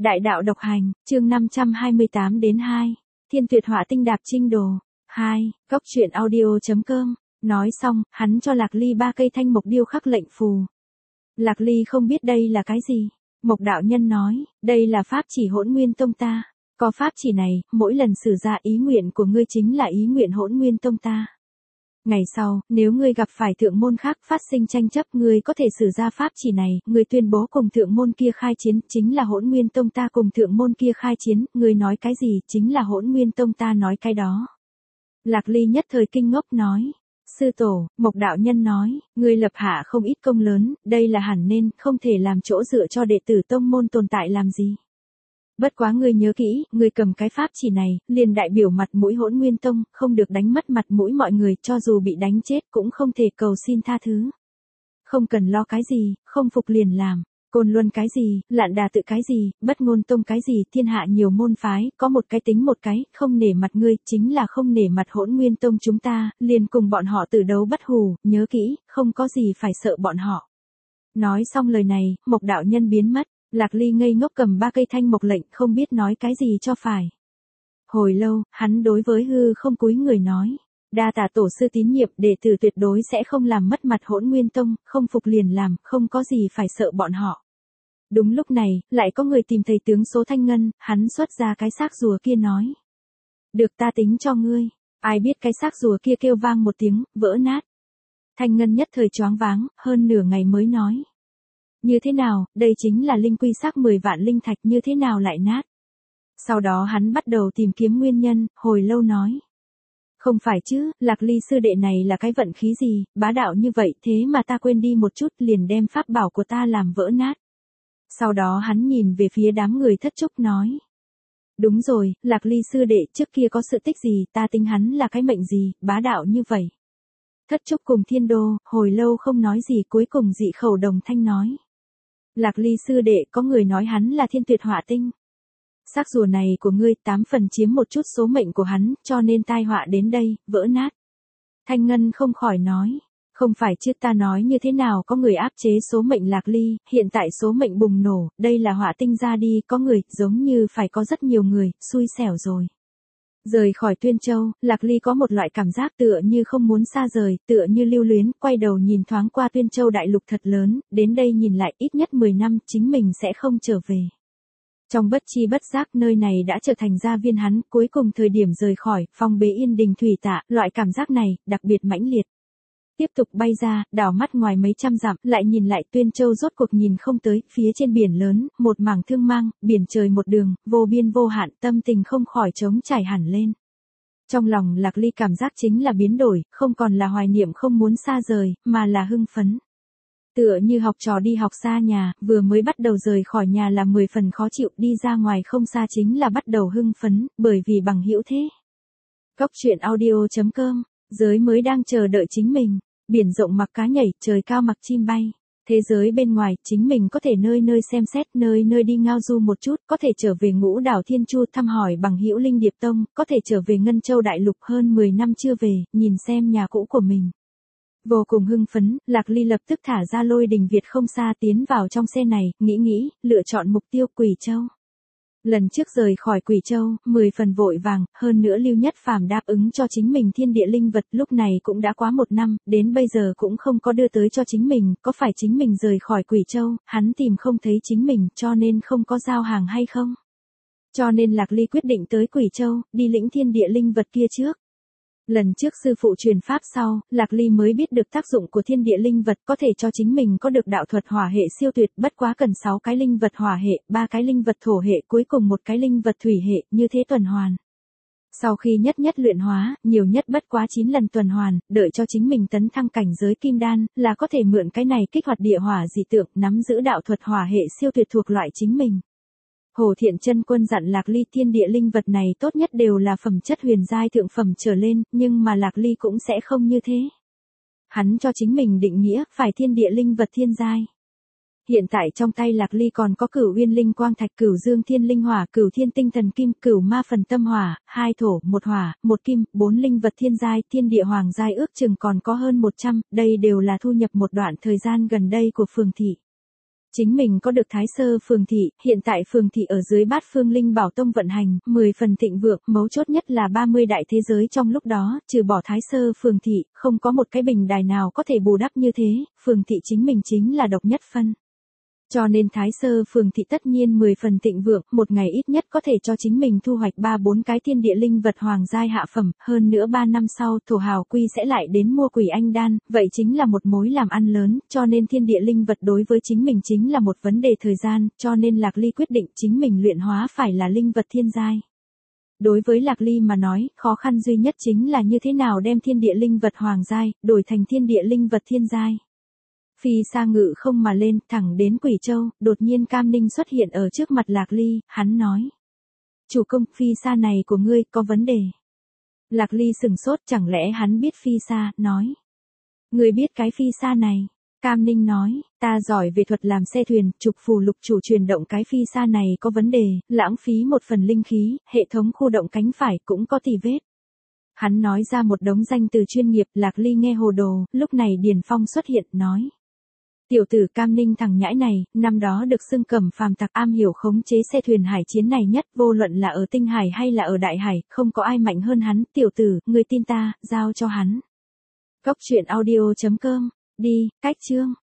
Đại đạo độc hành, chương 528 đến 2. Thiên tuyệt hỏa tinh đạp trinh đồ. 2. Góc truyện audio.com. Nói xong, hắn cho Lạc Ly 3 cây thanh mộc điêu khắc lệnh phù. Lạc Ly không biết đây là cái gì. Mộc đạo nhân nói, đây là pháp chỉ Hỗn Nguyên Tông ta. Có pháp chỉ này, mỗi lần sử ra ý nguyện của ngươi chính là ý nguyện Hỗn Nguyên Tông ta. Ngày sau, nếu ngươi gặp phải thượng môn khác phát sinh tranh chấp, ngươi có thể sử ra pháp chỉ này, ngươi tuyên bố cùng thượng môn kia khai chiến, chính là Hỗn Nguyên Tông ta cùng thượng môn kia khai chiến, ngươi nói cái gì, chính là Hỗn Nguyên Tông ta nói cái đó. Lạc Ly nhất thời kinh ngốc nói, sư tổ, Mộc đạo nhân nói, ngươi lập hạ không ít công lớn, đây là hẳn nên, không thể làm chỗ dựa cho đệ tử tông môn tồn tại làm gì. Bất quá ngươi nhớ kỹ, ngươi cầm cái pháp chỉ này, liền đại biểu mặt mũi Hỗn Nguyên Tông, không được đánh mất mặt mũi mọi người, cho dù bị đánh chết cũng không thể cầu xin tha thứ. Không cần lo cái gì, không phục liền làm, Côn Luân cái gì, Lạn Đà tự cái gì, Bất Ngôn Tông cái gì, thiên hạ nhiều môn phái, có một cái tính một cái, không nể mặt ngươi, chính là không nể mặt Hỗn Nguyên Tông chúng ta, liền cùng bọn họ tử đấu bất hù, nhớ kỹ, không có gì phải sợ bọn họ. Nói xong lời này, Mộc đạo nhân biến mất. Lạc Ly ngây ngốc cầm 3 cây thanh mộc lệnh, không biết nói cái gì cho phải. Hồi lâu, hắn đối với hư không cúi người nói, đa tạ tổ sư tín nhiệm, đệ tử tuyệt đối sẽ không làm mất mặt Hỗn Nguyên Tông, không phục liền làm, không có gì phải sợ bọn họ. Đúng lúc này, lại có người tìm thầy tướng số Thanh Ngân, hắn xuất ra cái xác rùa kia nói, được ta tính cho ngươi. Ai biết cái xác rùa kia kêu vang một tiếng, vỡ nát. Thanh Ngân nhất thời choáng váng, hơn nửa ngày mới nói, như thế nào, đây chính là linh quy xác 10 vạn linh thạch, như thế nào lại nát. Sau đó hắn bắt đầu tìm kiếm nguyên nhân, hồi lâu nói, không phải chứ, Lạc Ly sư đệ này là cái vận khí gì, bá đạo như vậy, thế mà ta quên đi một chút liền đem pháp bảo của ta làm vỡ nát. Sau đó hắn nhìn về phía đám người Thất Trúc nói, đúng rồi, Lạc Ly sư đệ trước kia có sự tích gì, ta tính hắn là cái mệnh gì, bá đạo như vậy. Thất Trúc cùng Thiên Đô, hồi lâu không nói gì, cuối cùng dị khẩu đồng thanh nói, Lạc Ly sư đệ, có người nói hắn là thiên tuyệt hỏa tinh. Xác rùa này của ngươi 8 phần chiếm một chút số mệnh của hắn, cho nên tai họa đến đây, vỡ nát. Thanh Ngân không khỏi nói, không phải chứ, ta nói như thế nào có người áp chế số mệnh Lạc Ly, hiện tại số mệnh bùng nổ, đây là hỏa tinh ra đi, có người, giống như phải có rất nhiều người, xui xẻo rồi. Rời khỏi Tuyên Châu, Lạc Ly có một loại cảm giác tựa như không muốn xa rời, tựa như lưu luyến, quay đầu nhìn thoáng qua Tuyên Châu đại lục thật lớn, đến đây nhìn lại ít nhất 10 năm, chính mình sẽ không trở về. Trong bất chi bất giác nơi này đã trở thành gia viên hắn, cuối cùng thời điểm rời khỏi, phong bế yên đình thủy tạ, loại cảm giác này, đặc biệt mãnh liệt. Tiếp tục bay ra, đảo mắt ngoài mấy trăm dặm, lại nhìn lại Tuyên Châu rốt cuộc nhìn không tới, phía trên biển lớn, một mảng thương mang, biển trời một đường, vô biên vô hạn, tâm tình không khỏi trống trải hẳn lên. Trong lòng Lạc Ly cảm giác chính là biến đổi, không còn là hoài niệm không muốn xa rời, mà là hưng phấn. Tựa như học trò đi học xa nhà, vừa mới bắt đầu rời khỏi nhà là 10 phần khó chịu, đi ra ngoài không xa chính là bắt đầu hưng phấn, bởi vì bằng hữu thế. Góc truyện audio.com, giới mới đang chờ đợi chính mình. Biển rộng mặc cá nhảy, trời cao mặc chim bay. Thế giới bên ngoài, chính mình có thể nơi nơi xem xét, nơi nơi đi ngao du một chút, có thể trở về Ngũ Đảo Thiên Chu thăm hỏi bằng hữu Linh Điệp Tông, có thể trở về Ngân Châu Đại Lục, hơn 10 năm chưa về, nhìn xem nhà cũ của mình. Vô cùng hưng phấn, Lạc Ly lập tức thả ra Lôi Đình Việt không xa tiến vào trong xe này, nghĩ, lựa chọn mục tiêu Quỷ Châu. Lần trước rời khỏi Quỷ Châu, 10 phần vội vàng, hơn nữa Lưu Nhất Phàm đáp ứng cho chính mình thiên địa linh vật, lúc này cũng đã quá 1 năm, đến bây giờ cũng không có đưa tới cho chính mình, có phải chính mình rời khỏi Quỷ Châu, hắn tìm không thấy chính mình, cho nên không có giao hàng hay không? Cho nên Lạc Ly quyết định tới Quỷ Châu, đi lĩnh thiên địa linh vật kia trước. Lần trước sư phụ truyền pháp sau, Lạc Ly mới biết được tác dụng của thiên địa linh vật, có thể cho chính mình có được đạo thuật hỏa hệ siêu tuyệt, bất quá cần 6 cái linh vật hỏa hệ, 3 cái linh vật thổ hệ, cuối cùng 1 cái linh vật thủy hệ, như thế tuần hoàn. Sau khi nhất luyện hóa, nhiều nhất bất quá 9 lần tuần hoàn, đợi cho chính mình tấn thăng cảnh giới kim đan, là có thể mượn cái này kích hoạt địa hỏa dị tượng, nắm giữ đạo thuật hỏa hệ siêu tuyệt thuộc loại chính mình. Hồ Thiện Chân Quân dặn Lạc Ly thiên địa linh vật này tốt nhất đều là phẩm chất huyền giai thượng phẩm trở lên, nhưng mà Lạc Ly cũng sẽ không như thế. Hắn cho chính mình định nghĩa, phải thiên địa linh vật thiên giai. Hiện tại trong tay Lạc Ly còn có Cửu Uyên Linh Quang Thạch, Cửu Dương Thiên Linh Hỏa, Cửu Thiên Tinh Thần Kim, Cửu Ma Phần Tâm Hỏa, 2 thổ, 1 hỏa, 1 kim, 4 linh vật thiên giai, thiên địa hoàng giai ước chừng còn có hơn 100, đây đều là thu nhập một đoạn thời gian gần đây của phường thị. Chính mình có được Thái Sơ Phường Thị, hiện tại Phường Thị ở dưới Bát Phương Linh Bảo Tông vận hành, 10 phần thịnh vượng, mấu chốt nhất là 30 đại thế giới trong lúc đó, trừ bỏ Thái Sơ Phường Thị, không có một cái bình đài nào có thể bù đắp như thế, Phường Thị chính mình chính là độc nhất phân. Cho nên Thái Sơ Phường Thị tất nhiên 10 phần thịnh vượng, một ngày ít nhất có thể cho chính mình thu hoạch 3-4 cái thiên địa linh vật hoàng giai hạ phẩm, hơn nữa 3 năm sau thổ hào quy sẽ lại đến mua quỷ anh đan, vậy chính là một mối làm ăn lớn, cho nên thiên địa linh vật đối với chính mình chính là một vấn đề thời gian, cho nên Lạc Ly quyết định chính mình luyện hóa phải là linh vật thiên giai. Đối với Lạc Ly mà nói, khó khăn duy nhất chính là như thế nào đem thiên địa linh vật hoàng giai, đổi thành thiên địa linh vật thiên giai. Phi sa ngự không mà lên, thẳng đến Quỷ Châu, đột nhiên Cam Ninh xuất hiện ở trước mặt Lạc Ly, hắn nói. Chủ công, phi sa này của ngươi, có vấn đề. Lạc Ly sừng sốt, chẳng lẽ hắn biết phi sa, nói. Ngươi biết cái phi sa này. Cam Ninh nói, ta giỏi về thuật làm xe thuyền, trục phù lục chủ chuyển động cái phi sa này có vấn đề, lãng phí một phần linh khí, hệ thống khu động cánh phải cũng có tì vết. Hắn nói ra một đống danh từ chuyên nghiệp, Lạc Ly nghe hồ đồ, lúc này Điền Phong xuất hiện, nói. Tiểu tử Cam Ninh thằng nhãi này, năm đó được xưng Cẩm Phàm tặc, am hiểu khống chế xe thuyền hải chiến này nhất, vô luận là ở tinh hải hay là ở đại hải, không có ai mạnh hơn hắn, tiểu tử, người tin ta, giao cho hắn. Góc truyện audio.com, đi, cách chương.